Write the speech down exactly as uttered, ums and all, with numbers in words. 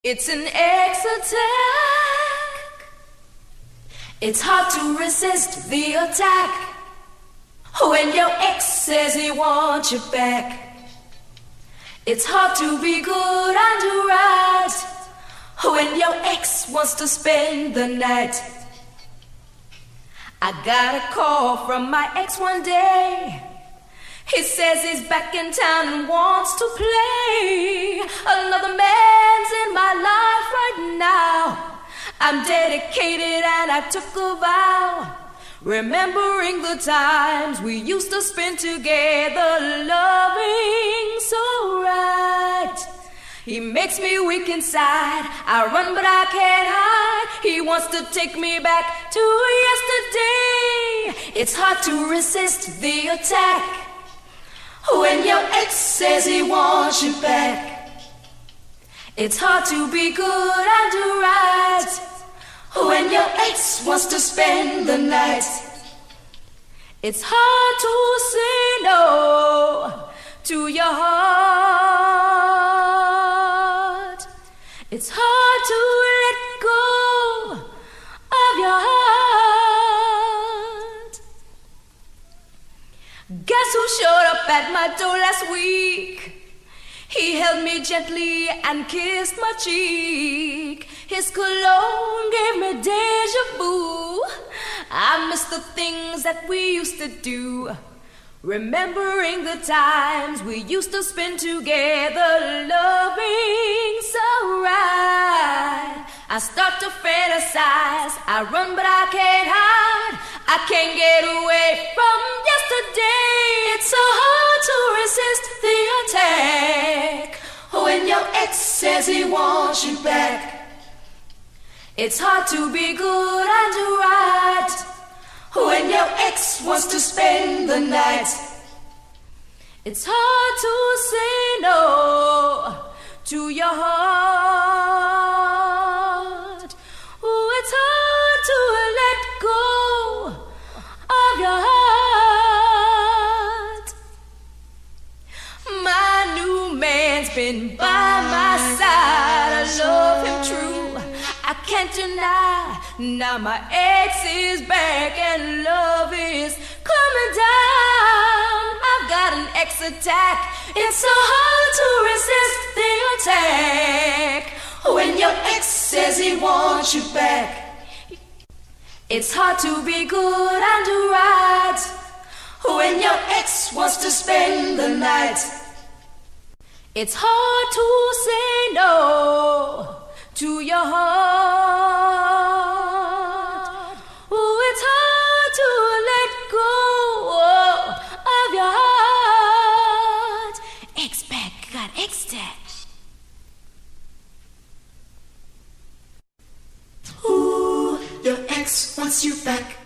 It's an ex attack. It's hard to resist the attack when your ex says he wants you back. It's hard to be good and do right when your ex wants to spend the night. I got a call from my ex one day. He says he's back in town and wants to play. Another man's in my life right now. I'm dedicated and I took a vow, remembering the times we used to spend together, loving so right. He makes me weak inside. I run but I can't hide. He wants to take me back to yesterday. It's hard to resist the attack when your ex says he wants you back. It's hard to be good and do right when your ex wants to spend the night. It's hard to say no to your heart. It's hard to let go of your heart. Guess who showed up at my door last week? He held me gently and kissed my cheek. His cologne gave me deja vu. I miss the things that we used to do, remembering the times we used to spend together, loving so right. I start to fantasize. I run but I can't hide. I can't get away from yesterday. It's so hard to resist the attack when your ex says he wants you back. It's hard to be good and do right when your ex wants to spend the night. It's hard to say no to your heart. Oh, it's hard to let go of your heart. My new man's been by my side. I love him true, I can't deny. Now my ex is back and love is coming down. I've got an ex attack. It's so hard to resist the attack when your ex says he wants you back. It's hard to be good and do right when your ex wants to spend the night. It's hard to say no to your heart. Oh, it's hard to let go of your heart. Ex back, got ex tax. Ooh, your ex wants you back.